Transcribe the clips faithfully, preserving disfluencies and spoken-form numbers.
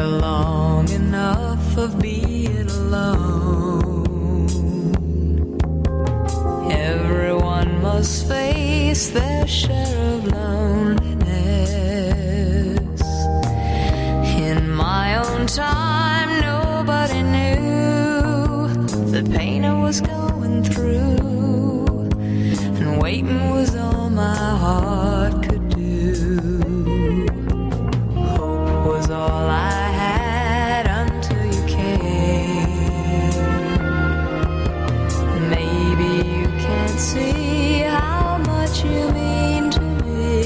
long enough of being alone. Everyone must face their share of loneliness. In my own time, nobody knew the pain I was going through, and waiting was all my heart could do. Hope was all I had until you came. Maybe you can't see how much you mean to me.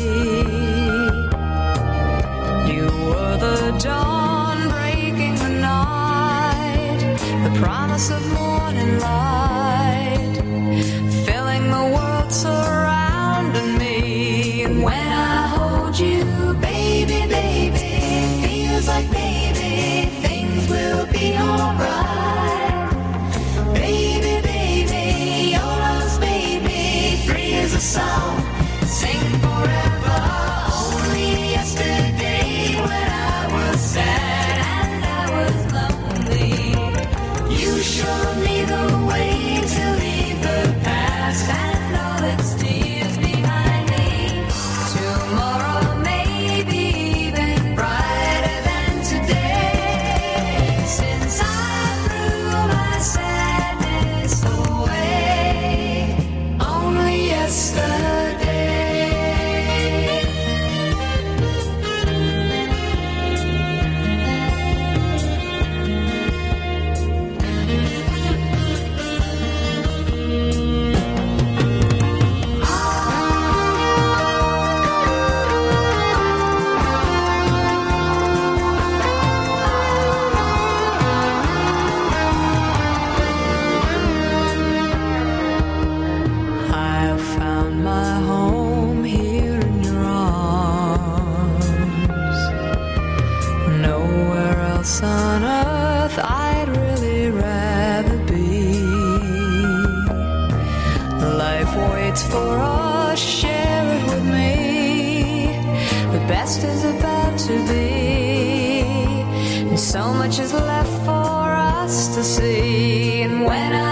You were the dawn breaking the night, the promise of morning light, filling the world surrounding me. And when I hold you, baby, baby, feels like baby, things will be alright. Baby, baby, your love's made me free as a song, sing forever. Only yesterday when I was sad and I was lonely, you showed me the way to leave the past and all its tears behind me. Tomorrow may be even brighter than today, since I threw my sadness away. Only yesterday. I found my home here in your arms. Nowhere else on earth I'd really rather be. Life waits for us, share it with me. The best is about to be, and so much is left for us to see. And when I